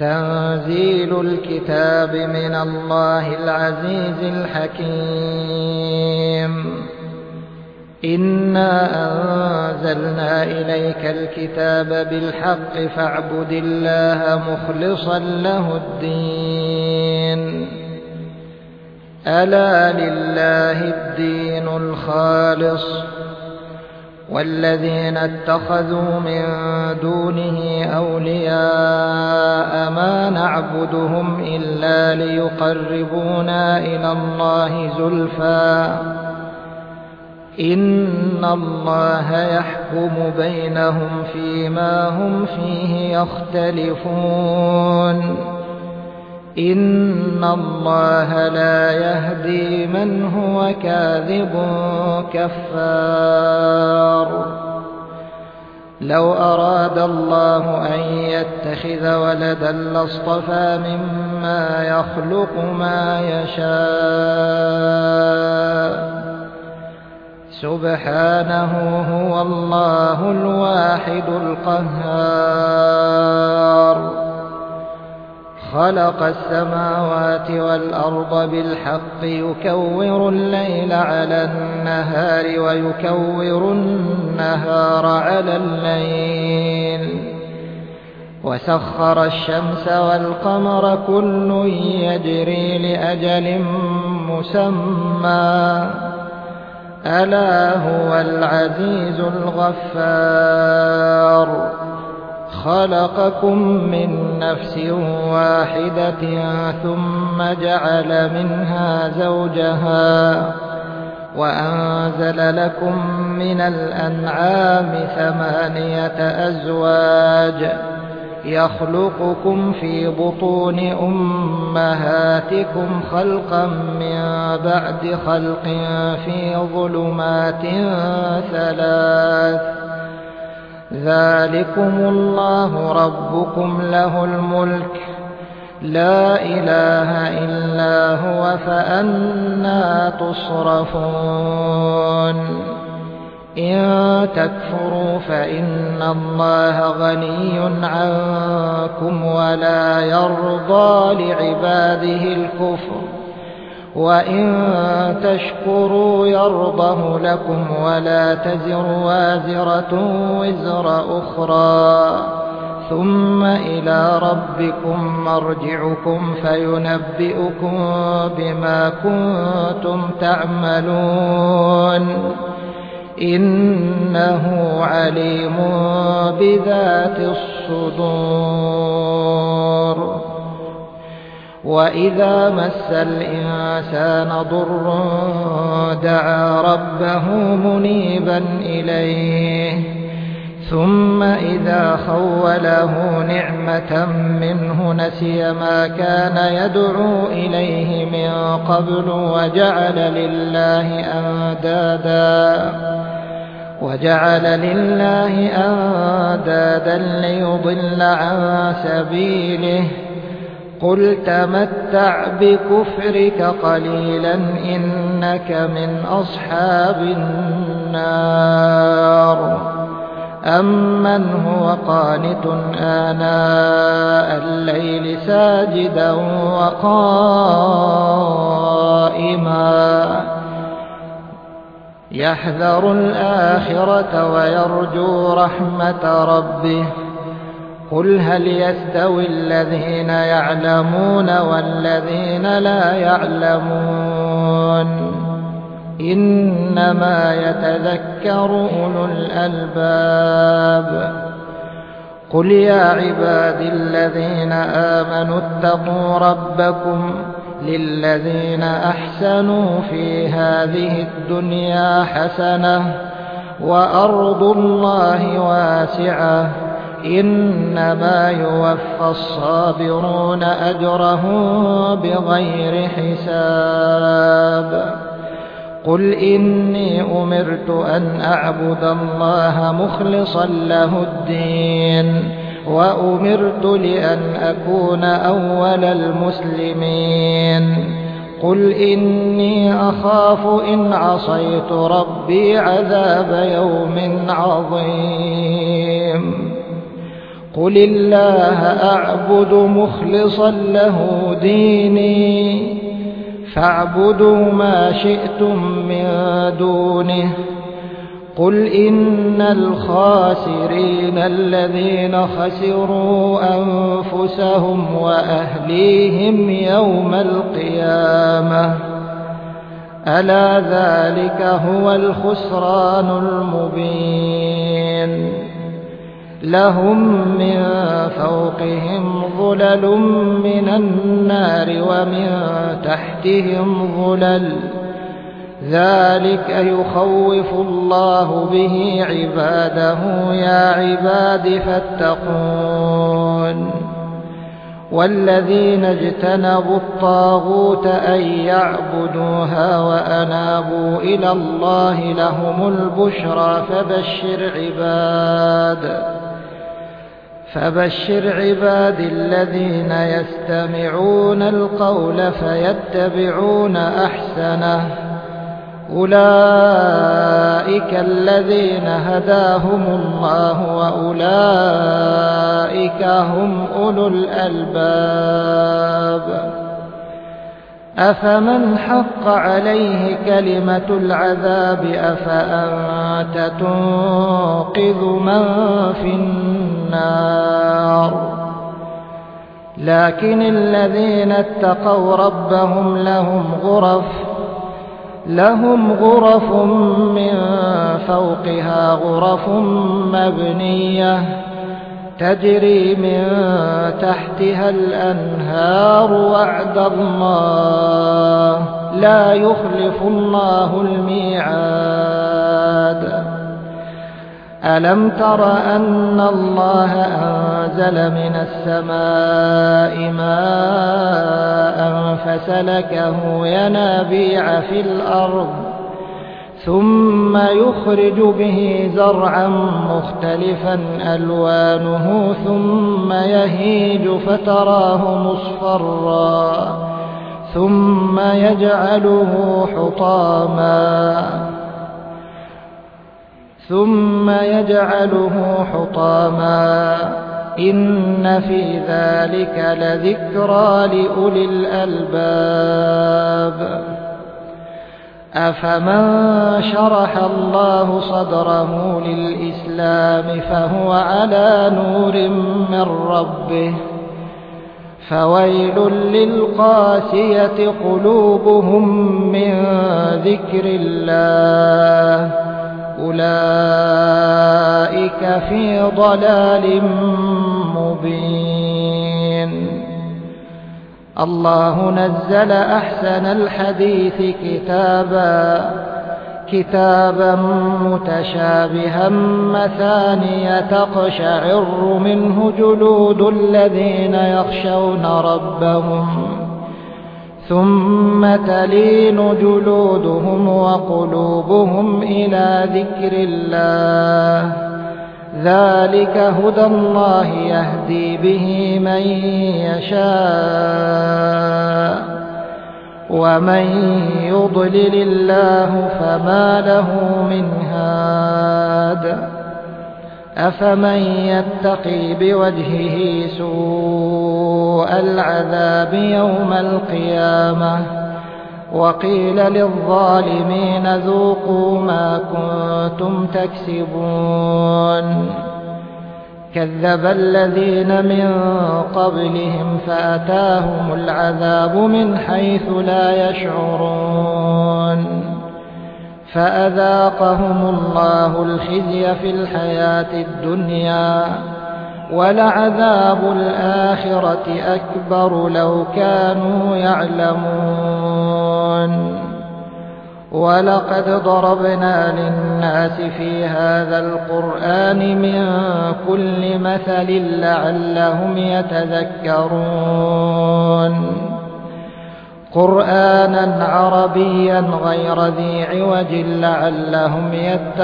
تنزيل الكتاب من الله العزيز الحكيم. إنا أنزلنا إليك الكتاب بالحق فاعبد الله مخلصا له الدين. ألا لله الدين الخالص والذين اتخذوا من دونه أولياء ما نعبدهم إلا ليقربونا إلى الله زلفى إن الله يحكم بينهم فيما هم فيه يختلفون إن الله لا يهدي من هو كاذب كفار. لو أراد الله أن يتخذ ولدا لاصطفى مما يخلق ما يشاء سبحانه هو الله الواحد القهار. خلق السماوات والأرض بالحق يكور الليل على النهار ويكور النهار على الليل وسخر الشمس والقمر كل يجري لأجل مسمى ألا هو العزيز الغفار. خلقكم من نفس واحدة ثم جعل منها زوجها وأنزل لكم من الأنعام 8 أزواج يخلقكم في بطون أمهاتكم خلقا من بعد خلق في ظلمات 3 ذلكم الله ربكم له الملك لا إله إلا هو فأنى تصرفون. إن تكفروا فإن الله غني عنكم ولا يرضى لعباده الكفر وإن تشكروا يرضه لكم ولا تزر وازرة وزر أخرى ثم إلى ربكم مرجعكم فينبئكم بما كنتم تعملون إنه عليم بذات الصدور. وإذا مس الإنسان ضر دعا ربه منيبا إليه ثم إذا خوله نعمة منه نسي ما كان يدعو إليه من قبل وجعل لله أندادا ليضل عن سبيله قل تمتع بكفرك قليلا إنك من أصحاب النار. أمن هو قانت آناء الليل ساجدا وقائما يحذر الآخرة ويرجو رحمة ربه قل هل يستوي الذين يعلمون والذين لا يعلمون إنما يتذكر أولو الألباب. قل يا عبادي الذين آمنوا اتقوا ربكم للذين أحسنوا في هذه الدنيا حسنة وأرض الله واسعة إنما يوفى الصابرون أجرهم بغير حساب. قل إني أمرت أن أعبد الله مخلصا له الدين وأمرت لأن أكون أول المسلمين. قل إني أخاف إن عصيت ربي عذاب يوم عظيم. قل الله أعبد مخلصا له ديني فاعبدوا ما شئتم من دونه قل إن الخاسرين الذين خسروا أنفسهم وأهليهم يوم القيامة ألا ذلك هو الخسران المبين لهم من فوقهم ظلل من النار ومن تحتهم ظلل ذلك يخوف الله به عباده يا عباد فاتقون والذين اجتنبوا الطاغوت أن يعبدوها وأنابوا إلى الله لهم البشرى فبشر عباد الذين يستمعون القول فيتبعون أحسنه أولئك الذين هداهم الله وأولئك هم أولو الألباب أفمن حق عليه كلمة العذاب أفأنت تنقذ من في النار لكن الذين اتقوا ربهم لهم غرف من فوقها غرف مبنية تجري من تحتها الأنهار وعد الله لا يخلف الله الميعاد ألم تر أن الله أنزل من السماء ماء فسلكه ينابيع في الأرض ثم يخرج به زرعا مختلفا ألوانه ثم يهيج فتراه مصفرا ثم يجعله حطاما إن في ذلك لذكرى لأولي الألباب أفمن شرح الله صدره للإسلام فهو على نور من ربه فويل للقاسية قلوبهم من ذكر الله أولئك في ضلال مبين الله نزل أحسن الحديث كتابا متشابها مثانية تقشعر منه جلود الذين يخشون ربهم ثم تلين جلودهم وقلوبهم إلى ذكر الله ذلك هدى الله يهدي به من يشاء ومن يضلل الله فما له من هاد أفمن يتقي بوجهه سوء العذاب يوم القيامة وقيل للظالمين ذوقوا ما كنتم تكسبون كذب الذين من قبلهم فأتاهم العذاب من حيث لا يشعرون فأذاقهم الله الخزي في الحياة الدنيا ولعذاب الآخرة أكبر لو كانوا يعلمون ولقد ضربنا للناس في هذا القرآن من كل مثل لعلهم يتذكرون قرآنا عربيا غير ذي عوج لعلهم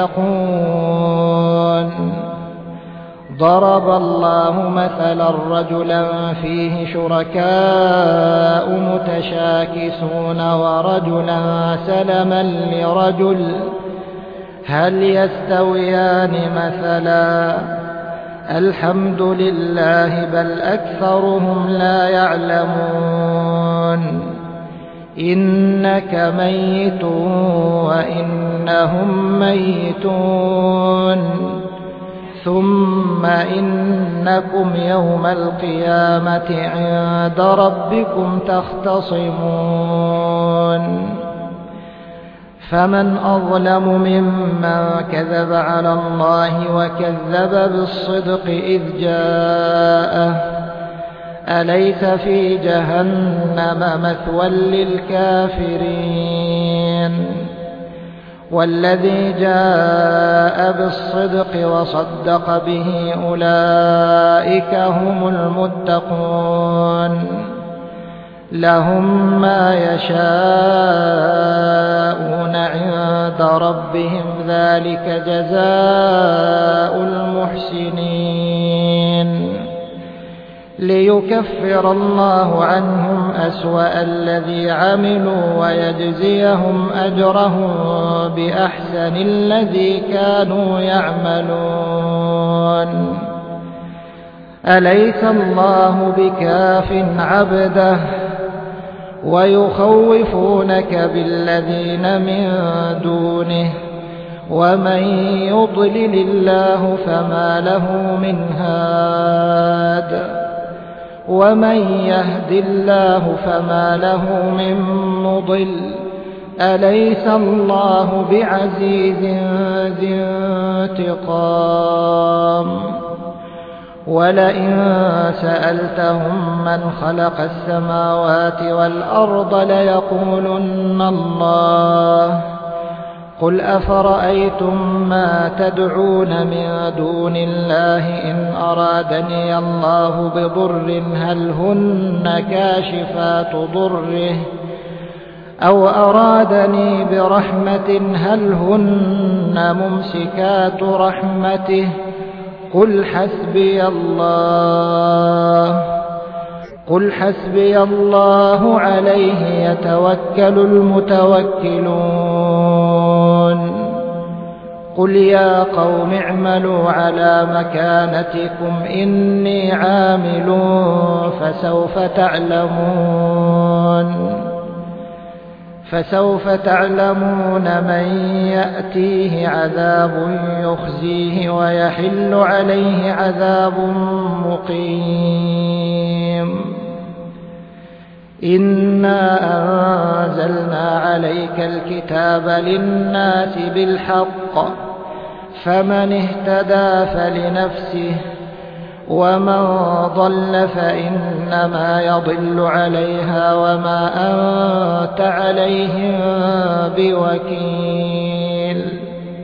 يتقون ضرب الله مثلا رجلا فيه شركاء متشاكسون ورجلا سلما لرجل هل يستويان مثلا الحمد لله بل أكثرهم لا يعلمون إنك ميت وإنهم ميتون ثم إنكم يوم القيامة عند ربكم تختصمون فمن أظلم ممن كذب على الله وكذب بالصدق إذ جاءه أليس في جهنم مثوى للكافرين والذي جاء بالصدق وصدق به أولئك هم المتقون لهم ما يشاءون عند ربهم ذلك جزاء المحسنين ليكفر الله عنهم أسوأ الذي عملوا ويجزيهم أجرهم بأحسن الذي كانوا يعملون أليس الله بكاف عبده ويخوفونك بالذين من دونه ومن يضلل الله فما له من هاد ومن يهد الله فما له من مضل أليس الله بعزيز ذي انتقام ولئن سألتهم من خلق السماوات والأرض ليقولن الله قل أفرأيتم ما تدعون من دون الله إن أرادني الله بضر هل هن كاشفات ضره أو أرادني برحمة هل هن ممسكات رحمته قل حسبي الله عليه يتوكل المتوكلون قل يا قوم اعملوا على مكانتكم إني عامل فسوف تعلمون من يأتيه عذاب يخزيه ويحل عليه عذاب مقيم إنا أنزلنا عليك الكتاب للناس بالحق فمن اهتدى فلنفسه ومن ضل فإنما يضل عليها وما أنت عليهم بوكيل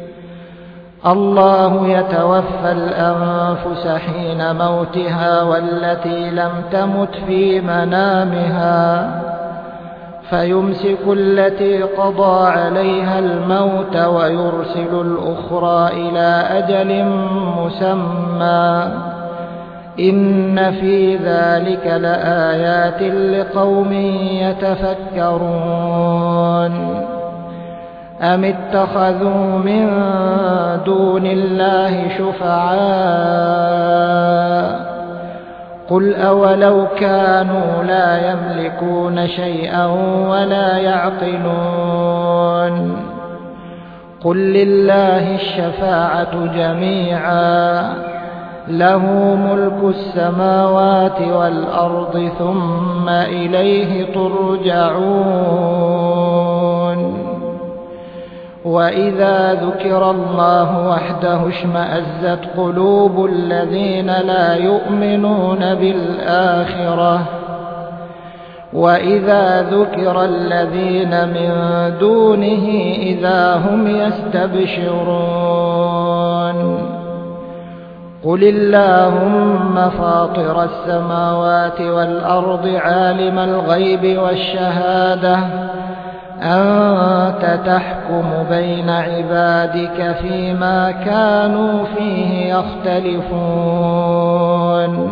الله يتوفى الأنفس حين موتها والتي لم تمت في منامها فيمسك التي قضى عليها الموت ويرسل الأخرى إلى أجل مسمى إن في ذلك لآيات لقوم يتفكرون أم اتخذوا من دون الله شفعاء قل أولو كانوا لا يملكون شيئا ولا يعقلون قل لله الشفاعة جميعا له ملك السماوات والأرض ثم إليه ترجعون وإذا ذكر الله وحده اشمأزت قلوب الذين لا يؤمنون بالآخرة وإذا ذكر الذين من دونه إذا هم يستبشرون قل اللهم فاطر السماوات والأرض عالم الغيب والشهادة أنت تحكم بين عبادك فيما كانوا فيه يختلفون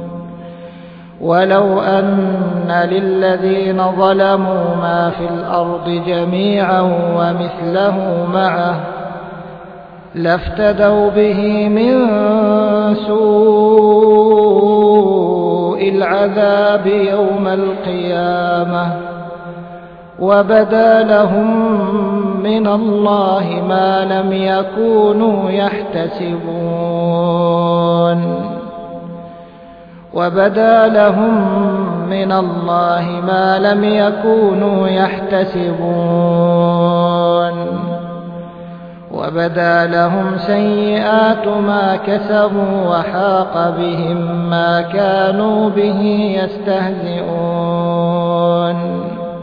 ولو أن للذين ظلموا ما في الأرض جميعا ومثله معه لافتدوا به من سوء العذاب يوم القيامة وبدا لهم من الله ما لم يكونوا يحتسبون وبدا لهم من الله ما لم يكونوا يحتسبون وبدا لهم سيئات ما كسبوا وحاق بهم ما كانوا به يستهزئون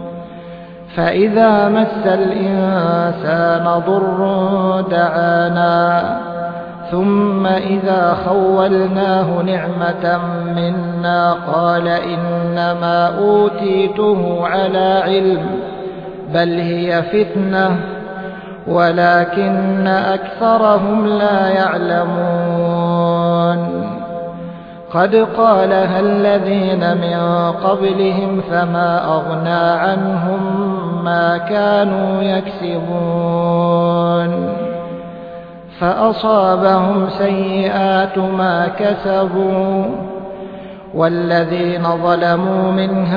فإذا مس الإنسان ضر دعانا ثم إذا خولناه نعمة منا قال إنما أوتيته على علم بل هي فتنة ولكن أكثرهم لا يعلمون قد قالها الذين من قبلهم فما أغنى عنهم ما كانوا يكسبون فأصابهم سيئات ما كسبوا والذين ظلموا من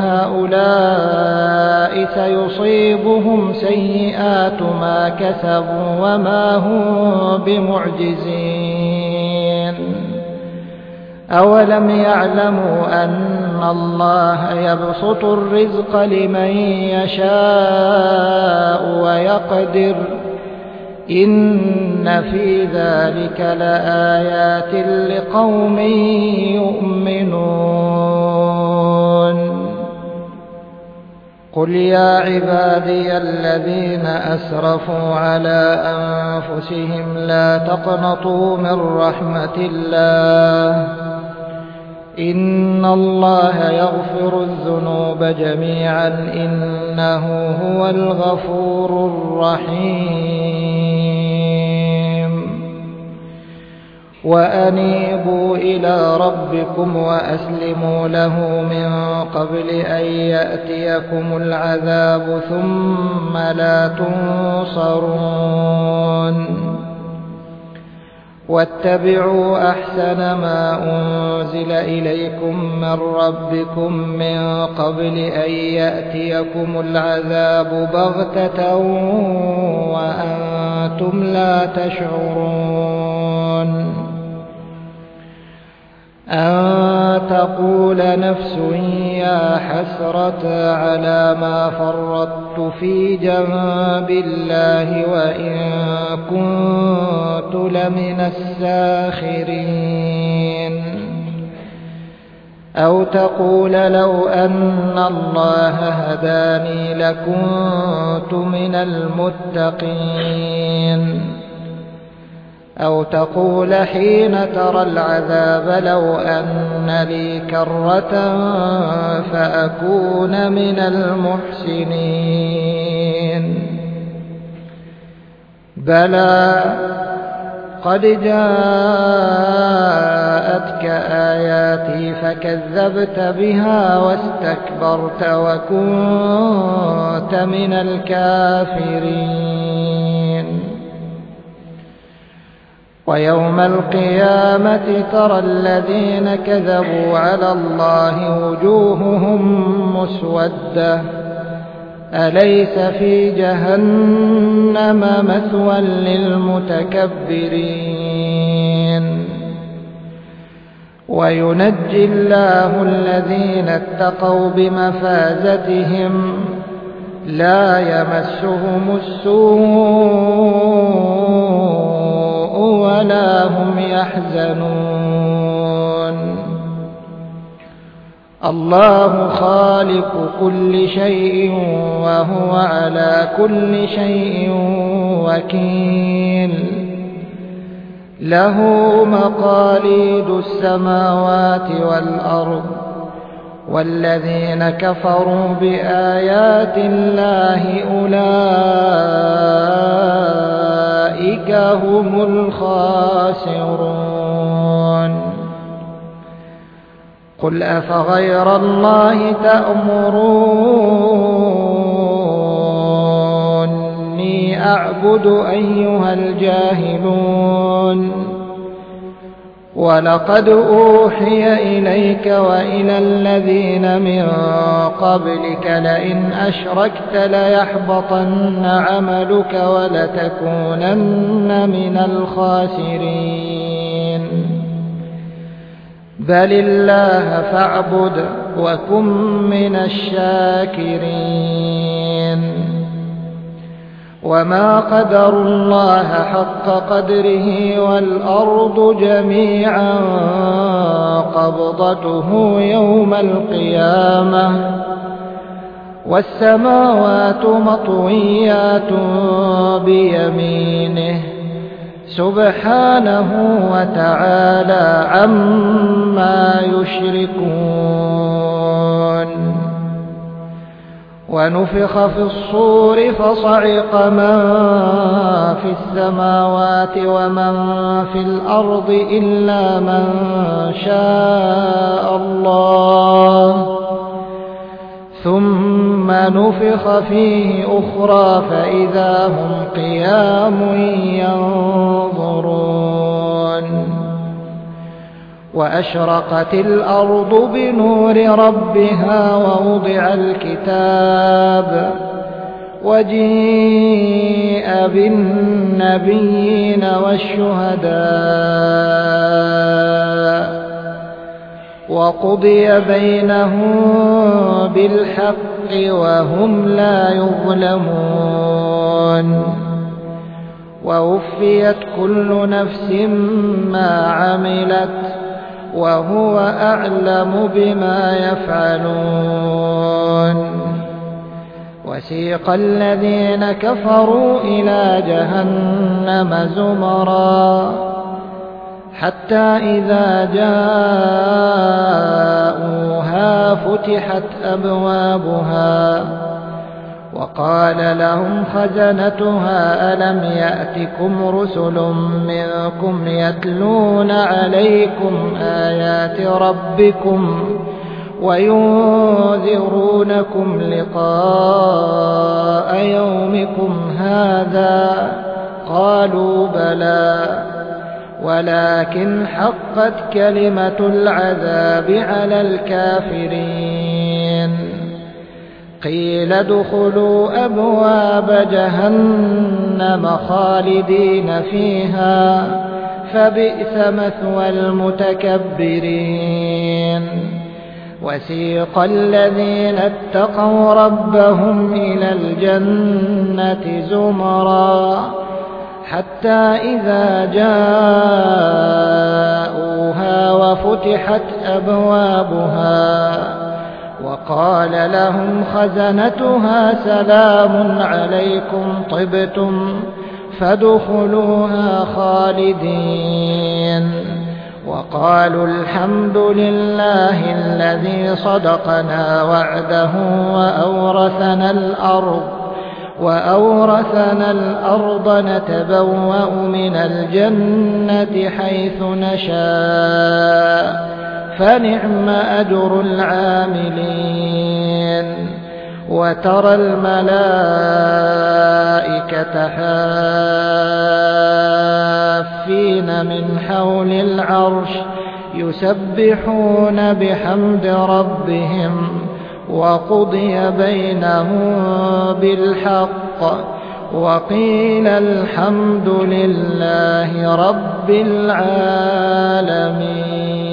هؤلاء سيصيبهم سيئات ما كسبوا وما هم بمعجزين أولم يعلموا أن الله يبسط الرزق لمن يشاء ويقدر إن في ذلك لآيات لقوم يؤمنون قل يا عبادي الذين أسرفوا على أنفسهم لا تقنطوا من رحمة الله إن الله يغفر الذنوب جميعا إنه هو الغفور الرحيم وأنيبوا إلى ربكم وأسلموا له من قبل أن يأتيكم العذاب ثم لا تنصرون واتبعوا أحسن ما أنزل إليكم من ربكم من قبل أن يأتيكم العذاب بغتة وأنتم لا تشعرون أن تقول نفس يا حسرة على ما فرطت في جنب الله وإن كنت لمن الساخرين أو تقول لو أن الله هداني لكنت من المتقين أو تقول حين ترى العذاب لو أن لي كرة فأكون من المحسنين بلى قد جاءتك آياتي فكذبت بها واستكبرت وكنت من الكافرين ويوم القيامة ترى الذين كذبوا على الله وجوههم مسودة أليس في جهنم مثوى للمتكبرين وينجي الله الذين اتقوا بمفازتهم لا يمسهم السوء ولا هم يحزنون الله خالق كل شيء وهو على كل شيء وكيل له مقاليد السماوات والأرض والذين كفروا بآيات الله أولئك هم الخاسرون قل أفغير الله تأمروني أعبد أيها الجاهلون ولقد أوحي إليك وإلى الذين من قبلك لئن أشركت ليحبطن عملك ولتكونن من الخاسرين بل الله فاعبد وكن من الشاكرين وما قدروا الله حق قدره والأرض جميعا قبضته يوم القيامة والسماوات مطويات بيمينه سبحانه وتعالى عما يشركون ونفخ في الصور فصعق من في السماوات ومن في الأرض إلا من شاء الله ثم نفخ فيه أخرى فإذا هم قيام ينظرون وأشرقت الأرض بنور ربها ووضع الكتاب وجيء بالنبيين والشهداء وقضي بينهم بالحق وهم لا يظلمون ووفيت كل نفس ما عملت وهو أعلم بما يفعلون وسيق الذين كفروا إلى جهنم زمرا حتى إذا جاءوها فتحت أبوابها وقال لهم خزنتها ألم يأتكم رسل منكم يتلون عليكم آيات ربكم وينذرونكم لقاء يومكم هذا قالوا بلى ولكن حقت كلمة العذاب على الكافرين قيل ادخلوا أبواب جهنم خالدين فيها فبئس مثوى المتكبرين وسيق الذين اتقوا ربهم إلى الجنة زمرا حتى إذا جاءوها وفتحت أبوابها وقال لهم خزنتها سلام عليكم طبتم فادخلوها خالدين وقالوا الحمد لله الذي صدقنا وعده وأورثنا الأرض نتبوأ من الجنة حيث نشاء فنعم أجر العاملين وترى الملائكة حافين من حول العرش يسبحون بحمد ربهم وقضي بينهم بالحق وقيل الحمد لله رب العالمين.